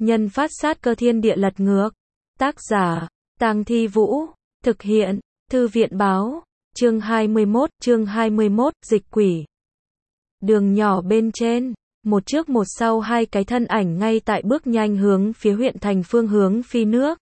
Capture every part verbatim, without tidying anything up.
nhân phát sát cơ thiên địa lật ngược. Tác giả, Tang Thi Vũ. Thực hiện, Thư viện Báo. Chương hai mươi mốt, chương hai mươi mốt, dịch quỷ. Đường nhỏ bên trên, một trước một sau hai cái thân ảnh ngay tại bước nhanh hướng phía huyện thành phương hướng phi nước.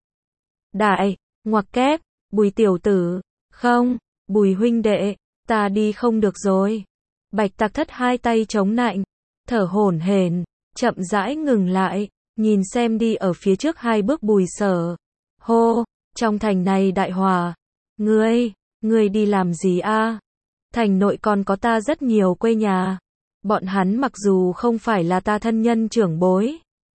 Đại, ngoặc kép, Bùi tiểu tử, không, Bùi huynh đệ, ta đi không được rồi. Bạch Tạc Thất hai tay chống nạnh, thở hổn hển, chậm rãi ngừng lại, nhìn xem đi ở phía trước hai bước Bùi Sở. Hô, trong thành này đại hòa, ngươi, ngươi đi làm gì a? Thành nội còn có ta rất nhiều quê nhà. Bọn hắn mặc dù không phải là ta thân nhân trưởng bối,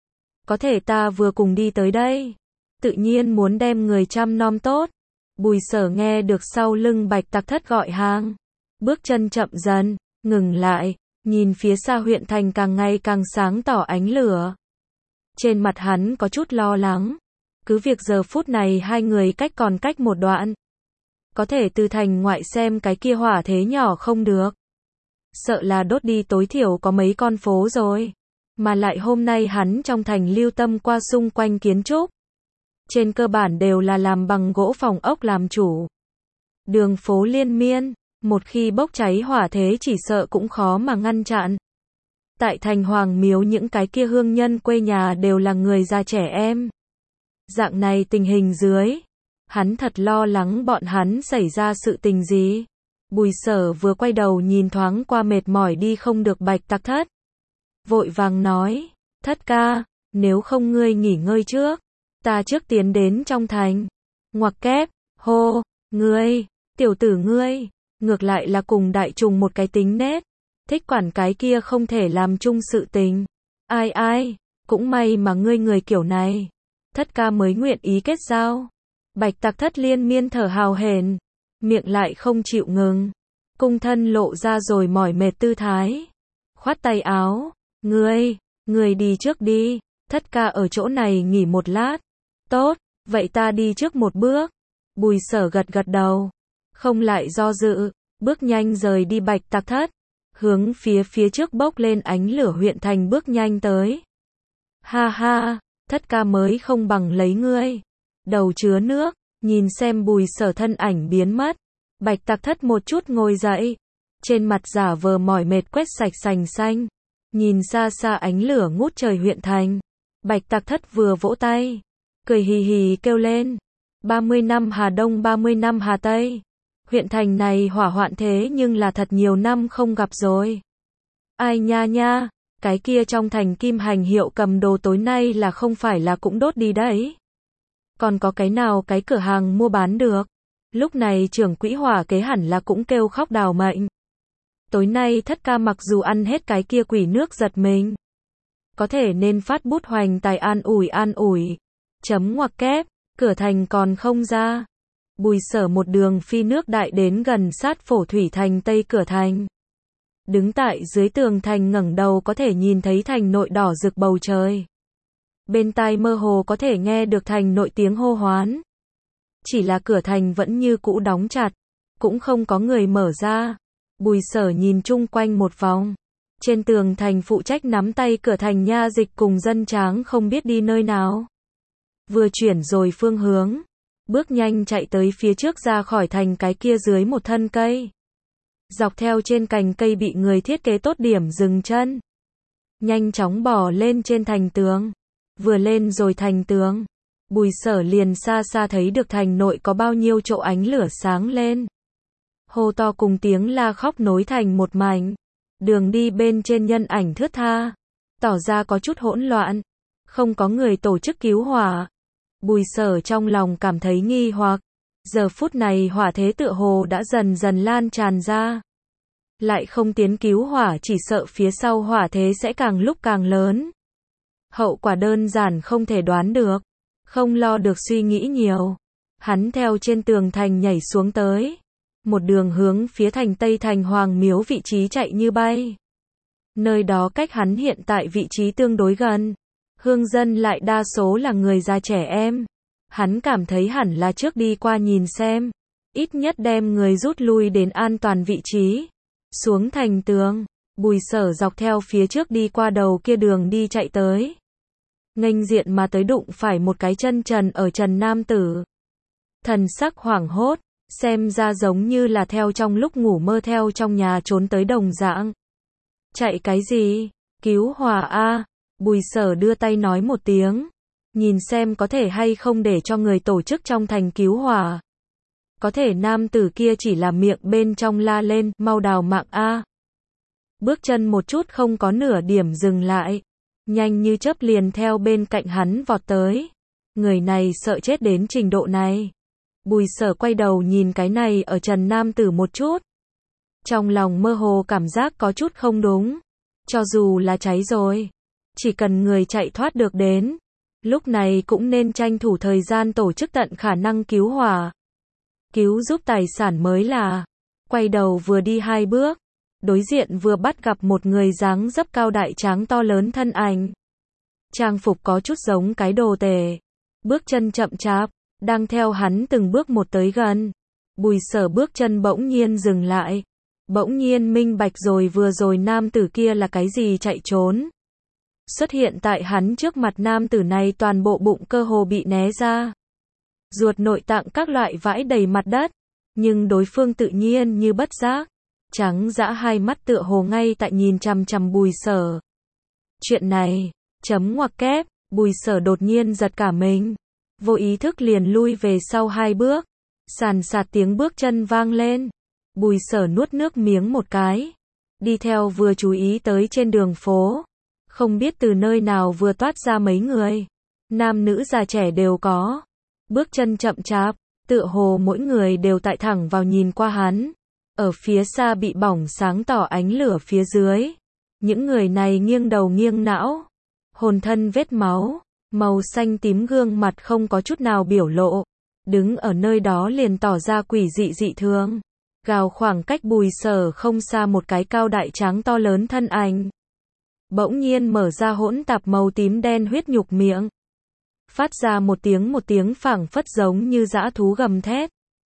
có thể ta vừa cùng đi tới đây, tự nhiên muốn đem người chăm nom tốt. Bùi Sở nghe được sau lưng Bạch Tạc Thất gọi hàng, bước chân chậm dần, ngừng lại, nhìn phía xa huyện thành càng ngày càng sáng tỏ ánh lửa. Trên mặt hắn có chút lo lắng, cứ việc giờ phút này hai người cách còn cách một đoạn, có thể từ thành ngoại xem cái kia hỏa thế nhỏ không được, sợ là đốt đi tối thiểu có mấy con phố rồi. Mà lại hôm nay hắn trong thành lưu tâm qua xung quanh kiến trúc, trên cơ bản đều là làm bằng gỗ phòng ốc làm chủ. Đường phố liên miên, một khi bốc cháy hỏa thế chỉ sợ cũng khó mà ngăn chặn. Tại thành Hoàng Miếu những cái kia hương nhân quê nhà đều là người già trẻ em. Dạng này tình hình dưới, hắn thật lo lắng bọn hắn xảy ra sự tình gì. Bùi Sở vừa quay đầu nhìn thoáng qua mệt mỏi đi không được Bạch Tạc Thất, vội vàng nói, Thất ca, nếu không ngươi nghỉ ngơi trước, ta trước tiến đến trong thành. Ngoặc kép, hô, ngươi, tiểu tử ngươi, ngược lại là cùng đại trùng một cái tính nết, thích quản cái kia không thể làm chung sự tình. Ai ai, cũng may mà ngươi người kiểu này, Thất ca mới nguyện ý kết giao. Bạch Tạc Thất liên miên thở hào hển, miệng lại không chịu ngừng, cung thân lộ ra rồi mỏi mệt tư thái, khoát tay áo, ngươi, ngươi đi trước đi, Thất ca ở chỗ này nghỉ một lát. Tốt, vậy ta đi trước một bước. Bùi Sở gật gật đầu, không lại do dự, bước nhanh rời đi Bạch Tạc Thất, hướng phía phía trước bốc lên ánh lửa huyện thành bước nhanh tới. Ha ha, Thất ca mới không bằng lấy ngươi. Đầu chứa nước, nhìn xem Bùi Sở thân ảnh biến mất, Bạch Tạc Thất một chút ngồi dậy, trên mặt giả vờ mỏi mệt quét sạch sành xanh, nhìn xa xa ánh lửa ngút trời huyện thành. Bạch Tạc Thất vừa vỗ tay, cười hì hì kêu lên, ba mươi năm Hà Đông ba mươi năm Hà Tây. Huyện thành này hỏa hoạn thế nhưng là thật nhiều năm không gặp rồi. Ai nha nha, cái kia trong thành Kim Hành hiệu cầm đồ tối nay là không phải là cũng đốt đi đấy. Còn có cái nào cái cửa hàng mua bán được. Lúc này trưởng quỹ hỏa kế hẳn là cũng kêu khóc đào mệnh. Tối nay Thất ca mặc dù ăn hết cái kia quỷ nước giật mình, có thể nên phát bút hoành tài an ủi an ủi. Chấm ngoặc kép, cửa thành còn không ra. Bùi Sở một đường phi nước đại đến gần sát Phổ Thủy thành tây cửa thành. Đứng tại dưới tường thành ngẩng đầu có thể nhìn thấy thành nội đỏ rực bầu trời. Bên tai mơ hồ có thể nghe được thành nội tiếng hô hoán. Chỉ là cửa thành vẫn như cũ đóng chặt, cũng không có người mở ra. Bùi Sở nhìn chung quanh một vòng. Trên tường thành phụ trách nắm tay cửa thành nha dịch cùng dân tráng không biết đi nơi nào. Vừa chuyển rồi phương hướng, bước nhanh chạy tới phía trước ra khỏi thành cái kia dưới một thân cây. Dọc theo trên cành cây bị người thiết kế tốt điểm dừng chân. Nhanh chóng bò lên trên thành tường. Vừa lên rồi thành tường, Bùi Sở liền xa xa thấy được thành nội có bao nhiêu chỗ ánh lửa sáng lên. Hô to cùng tiếng la khóc nối thành một mảnh. Đường đi bên trên nhân ảnh thướt tha, tỏ ra có chút hỗn loạn, không có người tổ chức cứu hỏa. Bùi Sở trong lòng cảm thấy nghi hoặc, giờ phút này hỏa thế tựa hồ đã dần dần lan tràn ra. Lại không tiến cứu hỏa chỉ sợ phía sau hỏa thế sẽ càng lúc càng lớn. Hậu quả đơn giản không thể đoán được, không lo được suy nghĩ nhiều. Hắn theo trên tường thành nhảy xuống tới, một đường hướng phía thành Tây thành Hoàng Miếu vị trí chạy như bay. Nơi đó cách hắn hiện tại vị trí tương đối gần. Hương dân lại đa số là người già trẻ em. Hắn cảm thấy hẳn là trước đi qua nhìn xem, ít nhất đem người rút lui đến an toàn vị trí. Xuống thành tường, Bùi Sở dọc theo phía trước đi qua đầu kia đường đi chạy tới. nghênh diện mà tới đụng phải một cái chân trần ở trần nam tử. Thần sắc hoảng hốt, xem ra giống như là theo trong lúc ngủ mơ theo trong nhà trốn tới đồng dạng. Chạy cái gì? Cứu hỏa a. Bùi Sở đưa tay nói một tiếng, nhìn xem có thể hay không để cho người tổ chức trong thành cứu hỏa. Có thể nam tử kia chỉ là miệng bên trong la lên, mau đào mạng a. Bước chân một chút không có nửa điểm dừng lại, nhanh như chớp liền theo bên cạnh hắn vọt tới. Người này sợ chết đến trình độ này. Bùi Sở quay đầu nhìn cái này ở trần nam tử một chút. Trong lòng mơ hồ cảm giác có chút không đúng. Cho dù là cháy rồi, chỉ cần người chạy thoát được đến, lúc này cũng nên tranh thủ thời gian tổ chức tận khả năng cứu hỏa. Cứu giúp tài sản mới là. Quay đầu vừa đi hai bước, đối diện vừa bắt gặp một người dáng dấp cao đại tráng to lớn thân ảnh. Trang phục có chút giống cái đồ tể, bước chân chậm chạp, đang theo hắn từng bước một tới gần. Bùi Sở bước chân bỗng nhiên dừng lại, bỗng nhiên minh bạch rồi vừa rồi nam tử kia là cái gì chạy trốn. Xuất hiện tại hắn trước mặt nam tử này toàn bộ bụng cơ hồ bị né ra. Ruột nội tạng các loại vãi đầy mặt đất, nhưng đối phương tự nhiên như bất giác, trắng dã hai mắt tựa hồ ngay tại nhìn chằm chằm Bùi Sở. Chuyện này, chấm ngoặc kép, Bùi Sở đột nhiên giật cả mình, vô ý thức liền lui về sau hai bước, sàn sạt tiếng bước chân vang lên. Bùi Sở nuốt nước miếng một cái, đi theo vừa chú ý tới trên đường phố, không biết từ nơi nào vừa toát ra mấy người, nam nữ già trẻ đều có, bước chân chậm chạp, tựa hồ mỗi người đều tại thẳng vào nhìn qua hắn. Ở phía xa bị bỏng sáng tỏ ánh lửa phía dưới, những người này nghiêng đầu nghiêng não, hồn thân vết máu, màu xanh tím gương mặt không có chút nào biểu lộ, đứng ở nơi đó liền tỏ ra quỷ dị dị thường. Gào khoảng cách Bùi Sở không xa một cái cao đại tráng to lớn thân ảnh. Bỗng nhiên mở ra hỗn tạp màu tím đen huyết nhục miệng, phát ra một tiếng một tiếng phảng phất giống như dã thú gầm thét.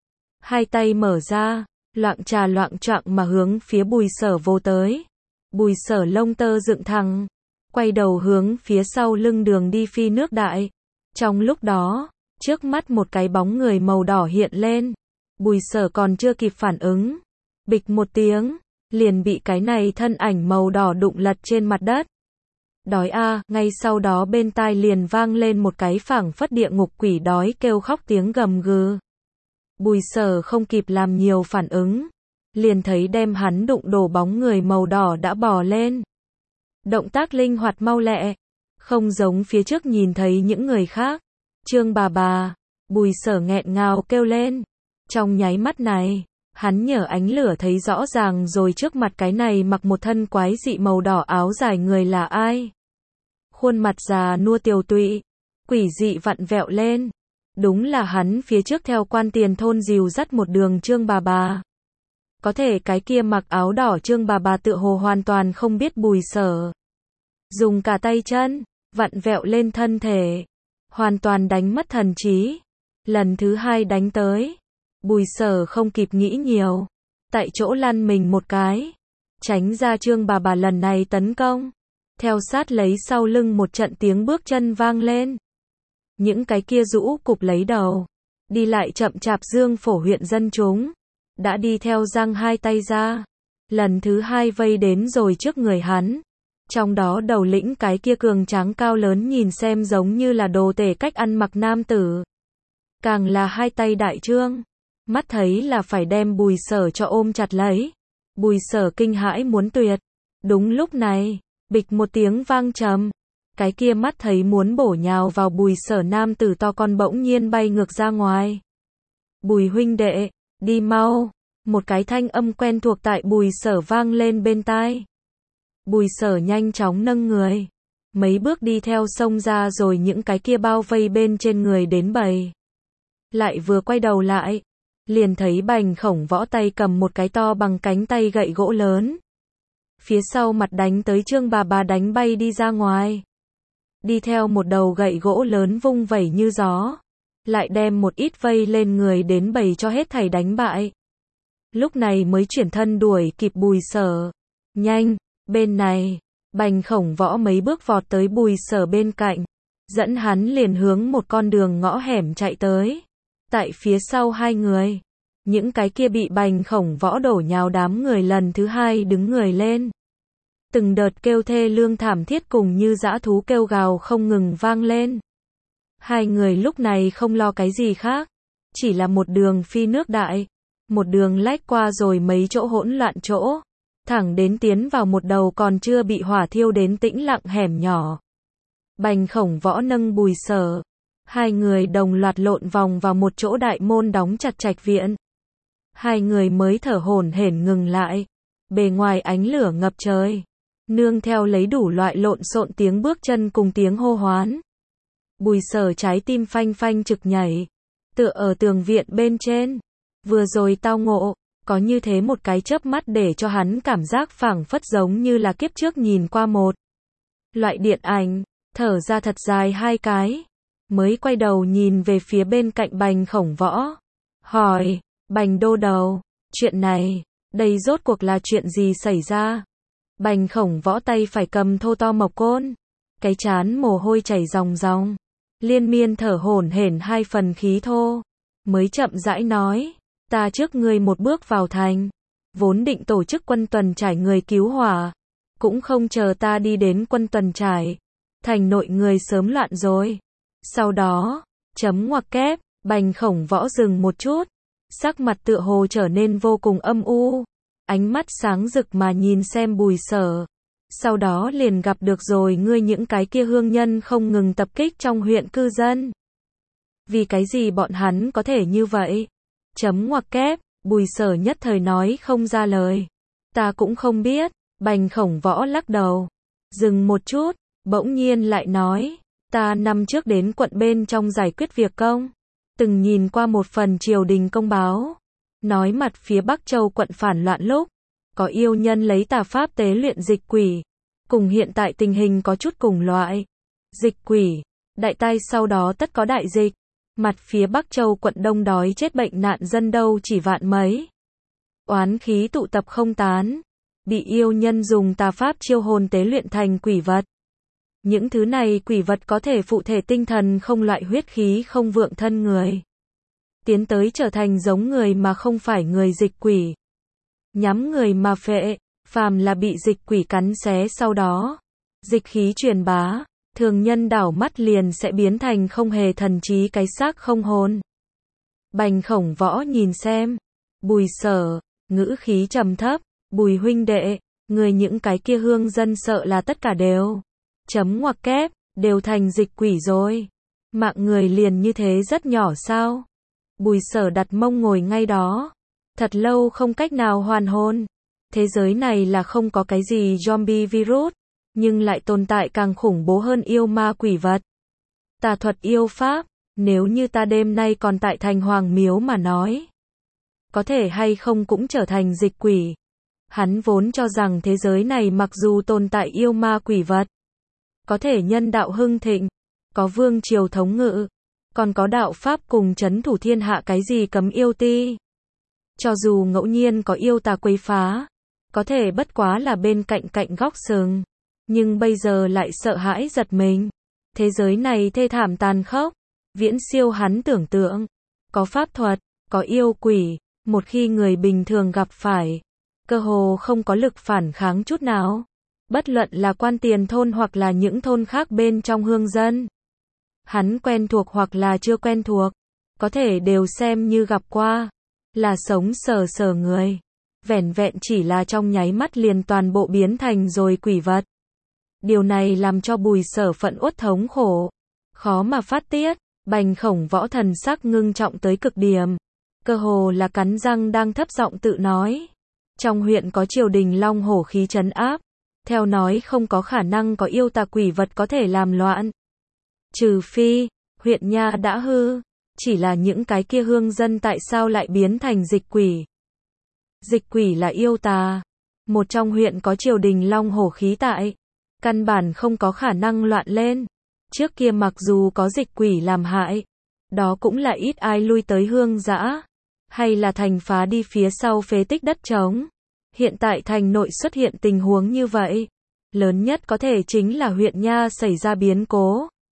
Hai tay mở ra, loạng trà loạng choạng mà hướng phía Bùi Sở vô tới. Bùi Sở lông tơ dựng thẳng, quay đầu hướng phía sau lưng đường đi phi nước đại. Trong lúc đó, trước mắt một cái bóng người màu đỏ hiện lên. Bùi Sở còn chưa kịp phản ứng, bịch một tiếng, liền bị cái này thân ảnh màu đỏ đụng lật trên mặt đất. Đói a, ngay sau đó bên tai liền vang lên một cái phảng phất địa ngục quỷ đói kêu khóc tiếng gầm gừ. Bùi Sở không kịp làm nhiều phản ứng, liền thấy đem hắn đụng đổ bóng người màu đỏ đã bò lên. Động tác linh hoạt mau lẹ, không giống phía trước nhìn thấy những người khác. Trương bà bà, Bùi Sở nghẹn ngào kêu lên. Trong nháy mắt này, hắn nhờ ánh lửa thấy rõ ràng rồi trước mặt cái này mặc một thân quái dị màu đỏ áo dài người là ai. Khuôn mặt già nua tiều tụy, quỷ dị vặn vẹo lên. Đúng là hắn phía trước theo quan tiền thôn dìu dắt một đường Trương bà bà. Có thể cái kia mặc áo đỏ Trương bà bà tựa hồ hoàn toàn không biết Bùi Sở. Dùng cả tay chân, vặn vẹo lên thân thể, hoàn toàn đánh mất thần trí. Lần thứ hai đánh tới, Bùi Sở không kịp nghĩ nhiều, tại chỗ lăn mình một cái, tránh ra Trương bà bà lần này tấn công. Theo sát lấy sau lưng một trận tiếng bước chân vang lên. Những cái kia rũ cục lấy đầu, đi lại chậm chạp Dương Phổ huyện dân chúng, đã đi theo giang hai tay ra, lần thứ hai vây đến rồi trước người hắn. Trong đó đầu lĩnh cái kia cường tráng cao lớn nhìn xem giống như là đồ tể cách ăn mặc nam tử, càng là hai tay đại trương, mắt thấy là phải đem Bùi Sở cho ôm chặt lấy. Bùi Sở kinh hãi muốn tuyệt. Đúng lúc này, bịch một tiếng vang trầm, cái kia mắt thấy muốn bổ nhào vào Bùi Sở nam tử to con bỗng nhiên bay ngược ra ngoài. Bùi huynh đệ, đi mau. Một cái thanh âm quen thuộc tại Bùi Sở vang lên bên tai. Bùi Sở nhanh chóng nâng người, mấy bước đi theo xông ra rồi những cái kia bao vây bên trên người đến bầy. Lại vừa quay đầu lại, liền thấy Bành Khổng Võ tay cầm một cái to bằng cánh tay gậy gỗ lớn. Phía sau mặt đánh tới Trương bà bà đánh bay đi ra ngoài. Đi theo một đầu gậy gỗ lớn vung vẩy như gió, lại đem một ít vây lên người đến bầy cho hết thảy đánh bại. Lúc này mới chuyển thân đuổi kịp Bùi Sở. Nhanh, bên này, Bành Khổng Võ mấy bước vọt tới Bùi Sở bên cạnh, dẫn hắn liền hướng một con đường ngõ hẻm chạy tới. Tại phía sau hai người, những cái kia bị Bành Khổng Võ đổ nhào đám người lần thứ hai đứng người lên. Từng đợt kêu thê lương thảm thiết cùng như dã thú kêu gào không ngừng vang lên. Hai người lúc này không lo cái gì khác, chỉ là một đường phi nước đại, một đường lách qua rồi mấy chỗ hỗn loạn chỗ, thẳng đến tiến vào một đầu còn chưa bị hỏa thiêu đến tĩnh lặng hẻm nhỏ. Bành Khổng Võ nâng Bùi Sở, hai người đồng loạt lộn vòng vào một chỗ đại môn đóng chặt trạch viện. Hai người mới thở hổn hển ngừng lại, bề ngoài ánh lửa ngập trời, nương theo lấy đủ loại lộn xộn tiếng bước chân cùng tiếng hô hoán. Bùi Sở trái tim phanh phanh trực nhảy, tựa ở tường viện bên trên. Vừa rồi tao ngộ, có như thế một cái chớp mắt để cho hắn cảm giác phảng phất giống như là kiếp trước nhìn qua một loại điện ảnh, thở ra thật dài hai cái, mới quay đầu nhìn về phía bên cạnh Bành Khổng Võ, hỏi, Bành đô đầu, chuyện này, đây rốt cuộc là chuyện gì xảy ra? Bành Khổng Võ tay phải cầm thô to mộc côn, cái trán mồ hôi chảy ròng ròng, liên miên thở hổn hển hai phần khí thô, mới chậm rãi nói, ta trước ngươi một bước vào thành, vốn định tổ chức quân tuần trải người cứu hỏa, cũng không chờ ta đi đến quân tuần trải, thành nội người sớm loạn rồi. Sau đó, chấm ngoặc kép, Bành Khổng Võ dừng một chút, sắc mặt tựa hồ trở nên vô cùng âm u, ánh mắt sáng rực mà nhìn xem Bùi Sở. Sau đó liền gặp được rồi ngươi những cái kia hương nhân không ngừng tập kích trong huyện cư dân. Vì cái gì bọn hắn có thể như vậy? Chấm ngoặc kép, Bùi Sở nhất thời nói không ra lời. Ta cũng không biết, Bành Khổng Võ lắc đầu. Dừng một chút, bỗng nhiên lại nói, ta năm trước đến quận bên trong giải quyết việc công. Từng nhìn qua một phần triều đình công báo. Nói mặt phía Bắc Châu quận phản loạn lúc, có yêu nhân lấy tà pháp tế luyện dịch quỷ. Cùng hiện tại tình hình có chút cùng loại. Dịch quỷ, đại tai sau đó tất có đại dịch. Mặt phía Bắc Châu quận đông đói chết bệnh nạn dân đâu chỉ vạn mấy. Oán khí tụ tập không tán. Bị yêu nhân dùng tà pháp chiêu hồn tế luyện thành quỷ vật. Những thứ này quỷ vật có thể phụ thể tinh thần không loại huyết khí không vượng thân người. Tiến tới trở thành giống người mà không phải người dịch quỷ. Nhắm người mà phệ, phàm là bị dịch quỷ cắn xé sau đó. Dịch khí truyền bá, thường nhân đảo mắt liền sẽ biến thành không hề thần trí cái xác không hồn. Bành Khổng Võ nhìn xem. Bùi Sở, ngữ khí trầm thấp, Bùi huynh đệ, người những cái kia hương dân sợ là tất cả đều. Chấm ngoặc kép, đều thành dịch quỷ rồi. Mạng người liền như thế rất nhỏ sao? Bùi Sở đặt mông ngồi ngay đó. Thật lâu không cách nào hoàn hồn. Thế giới này là không có cái gì zombie virus, nhưng lại tồn tại càng khủng bố hơn yêu ma quỷ vật. Tà thuật yêu pháp, nếu như ta đêm nay còn tại thành Hoàng Miếu mà nói, có thể hay không cũng trở thành dịch quỷ. Hắn vốn cho rằng thế giới này mặc dù tồn tại yêu ma quỷ vật, có thể nhân đạo hưng thịnh, có vương triều thống ngự, còn có đạo pháp cùng trấn thủ thiên hạ cái gì cấm yêu ti. Cho dù ngẫu nhiên có yêu tà quấy phá, có thể bất quá là bên cạnh cạnh góc sừng, nhưng bây giờ lại sợ hãi giật mình. Thế giới này thê thảm tàn khốc, viễn siêu hắn tưởng tượng. Có pháp thuật, có yêu quỷ, một khi người bình thường gặp phải, cơ hồ không có lực phản kháng chút nào. Bất luận là quan tiền thôn hoặc là những thôn khác bên trong hương dân. Hắn quen thuộc hoặc là chưa quen thuộc, có thể đều xem như gặp qua, là sống sờ sờ người. Vẻn vẹn chỉ là trong nháy mắt liền toàn bộ biến thành rồi quỷ vật. Điều này làm cho Bùi Sở phận uất thống khổ, khó mà phát tiết. Bành Khổng Võ thần sắc ngưng trọng tới cực điểm, cơ hồ là cắn răng đang thấp giọng tự nói. Trong huyện có triều đình long hổ khí trấn áp, theo nói không có khả năng có yêu tà quỷ vật có thể làm loạn. Trừ phi, huyện nha đã hư, chỉ là những cái kia hương dân tại sao lại biến thành dịch quỷ. Dịch quỷ là yêu tà, một trong huyện có triều đình long hổ khí tại, căn bản không có khả năng loạn lên. Trước kia mặc dù có dịch quỷ làm hại, đó cũng là ít ai lui tới hương dã, hay là thành phá đi phía sau phế tích đất trống. Hiện tại thành nội xuất hiện tình huống như vậy, lớn nhất có thể chính là huyện nha xảy ra biến cố.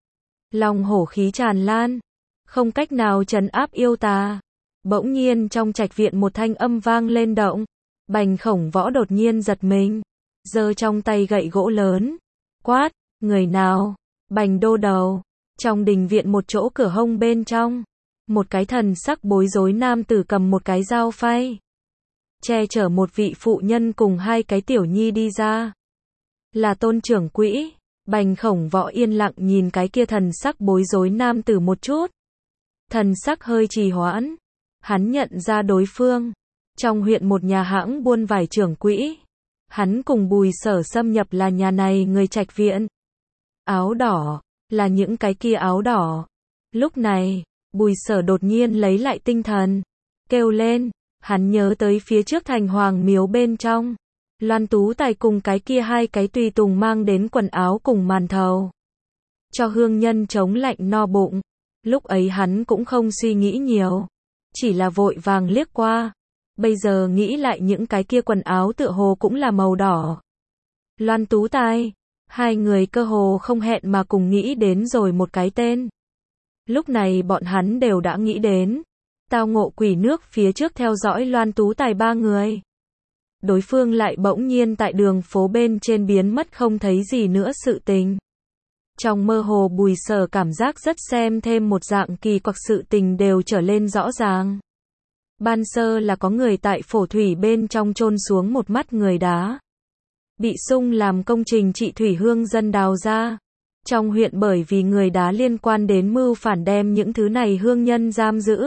Lòng hổ khí tràn lan, không cách nào trấn áp yêu tà. Bỗng nhiên trong trạch viện một thanh âm vang lên động. Bành Khổng Võ đột nhiên giật mình, giơ trong tay gậy gỗ lớn, quát, người nào? Bành đô đầu. Trong đình viện một chỗ cửa hông bên trong, một cái thần sắc bối rối nam tử cầm một cái dao phay, che chở một vị phụ nhân cùng hai cái tiểu nhi đi ra. Là Tôn trưởng quỹ. Bành Khổng Võ yên lặng nhìn cái kia thần sắc bối rối nam tử một chút. Thần sắc hơi trì hoãn. Hắn nhận ra đối phương. Trong huyện một nhà hãng buôn vải trưởng quỹ. Hắn cùng Bùi Sở xâm nhập là nhà này người trạch viện. Áo đỏ, là những cái kia áo đỏ. Lúc này, Bùi Sở đột nhiên lấy lại tinh thần, kêu lên, hắn nhớ tới phía trước thành hoàng miếu bên trong. Loan Tú Tài cùng cái kia hai cái tùy tùng mang đến quần áo cùng màn thầu, cho hương nhân chống lạnh no bụng. Lúc ấy hắn cũng không suy nghĩ nhiều, chỉ là vội vàng liếc qua. Bây giờ nghĩ lại những cái kia quần áo tựa hồ cũng là màu đỏ. Loan Tú Tài, hai người cơ hồ không hẹn mà cùng nghĩ đến rồi một cái tên. Lúc này bọn hắn đều đã nghĩ đến, tao ngộ quỷ nước phía trước theo dõi Loan Tú Tài ba người. Đối phương lại bỗng nhiên tại đường phố bên trên biến mất không thấy gì nữa sự tình. Trong mơ hồ Bùi Sở cảm giác rất xem thêm một dạng kỳ quặc sự tình đều trở lên rõ ràng. Ban sơ là có người tại phổ thủy bên trong chôn xuống một mắt người đá. Bị sung làm công trình trị thủy hương dân đào ra. Trong huyện bởi vì người đá liên quan đến mưu phản đem những thứ này hương nhân giam giữ.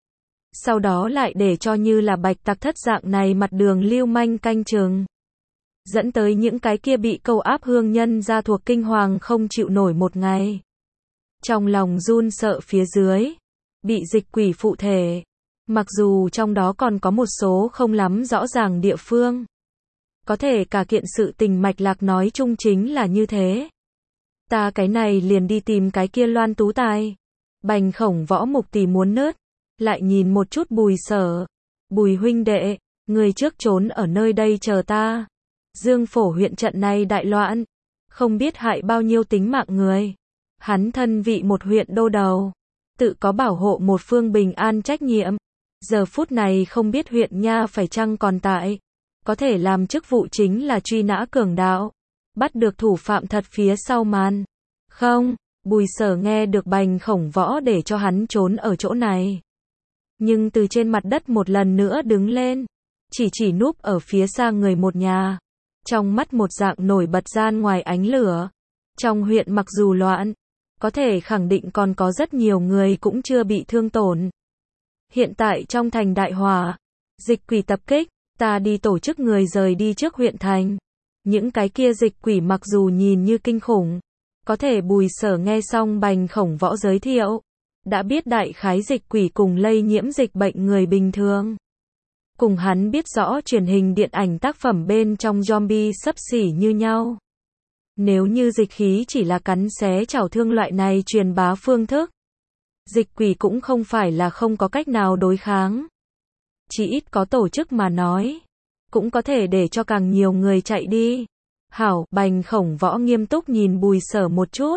Sau đó lại để cho như là bạch tặc thất dạng này mặt đường lưu manh canh chừng. Dẫn tới những cái kia bị câu áp hương nhân ra thuộc kinh hoàng không chịu nổi một ngày. Trong lòng run sợ phía dưới. Bị dịch quỷ phụ thể. Mặc dù trong đó còn có một số không lắm rõ ràng địa phương. Có thể cả kiện sự tình mạch lạc nói chung chính là như thế. Ta cái này liền đi tìm cái kia Loan Tú Tài. Bành Khổng Võ mục tỷ muốn nớt. Lại nhìn một chút Bùi Sở. Bùi huynh đệ, người trước trốn ở nơi đây chờ ta. Dương Phổ huyện trận này đại loạn. Không biết hại bao nhiêu tính mạng người. Hắn thân vị một huyện đô đầu. Tự có bảo hộ một phương bình an trách nhiệm. Giờ phút này không biết huyện nha phải chăng còn tại. Có thể làm chức vụ chính là truy nã cường đạo. Bắt được thủ phạm thật phía sau màn. Không, Bùi Sở nghe được Bành Khổng Võ để cho hắn trốn ở chỗ này. Nhưng từ trên mặt đất một lần nữa đứng lên. Chỉ chỉ núp ở phía xa người một nhà. Trong mắt một dạng nổi bật gian ngoài ánh lửa. Trong huyện mặc dù loạn, có thể khẳng định còn có rất nhiều người cũng chưa bị thương tổn. Hiện tại trong thành đại hỏa, dịch quỷ tập kích, ta đi tổ chức người rời đi trước huyện thành. Những cái kia dịch quỷ mặc dù nhìn như kinh khủng, có thể Bùi Sở nghe xong Bành Khổng Võ giới thiệu, đã biết đại khái dịch quỷ cùng lây nhiễm dịch bệnh người bình thường. Cùng hắn biết rõ truyền hình điện ảnh tác phẩm bên trong zombie xấp xỉ như nhau. Nếu như dịch khí chỉ là cắn xé chảo thương loại này truyền bá phương thức, dịch quỷ cũng không phải là không có cách nào đối kháng. Chỉ ít có tổ chức mà nói, cũng có thể để cho càng nhiều người chạy đi. Hảo, Bành Khổng Võ nghiêm túc nhìn Bùi Sở một chút.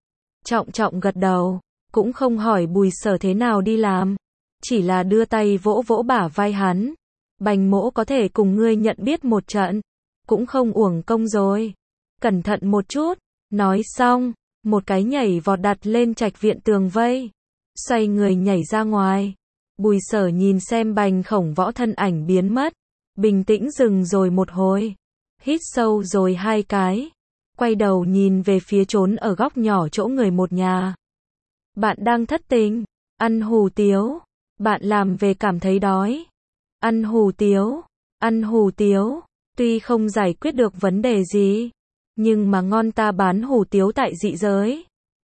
Trọng trọng gật đầu, cũng không hỏi Bùi Sở thế nào đi làm. Chỉ là đưa tay vỗ vỗ bả vai hắn. Bành mỗ có thể cùng ngươi nhận biết một trận. Cũng không uổng công rồi. Cẩn thận một chút. Nói xong, một cái nhảy vọt đặt lên trạch viện tường vây. Xoay người nhảy ra ngoài. Bùi Sở nhìn xem Bành Khổng Võ thân ảnh biến mất. Bình tĩnh dừng rồi một hồi. Hít sâu rồi hai cái. Quay đầu nhìn về phía trốn ở góc nhỏ chỗ người một nhà. Bạn đang thất tình. Ăn hủ tiếu. Bạn làm về cảm thấy đói. Ăn hủ tiếu. Ăn hủ tiếu. Tuy không giải quyết được vấn đề gì. Nhưng mà ngon ta bán hủ tiếu tại dị giới.